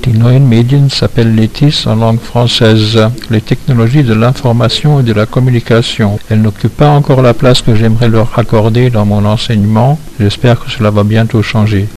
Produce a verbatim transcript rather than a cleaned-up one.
Die neuen Medien s'appellent les T I S en langue française, les technologies de l'information et de la communication. Elles n'occupent pas encore la place que j'aimerais leur accorder dans mon enseignement. J'espère que cela va bientôt changer.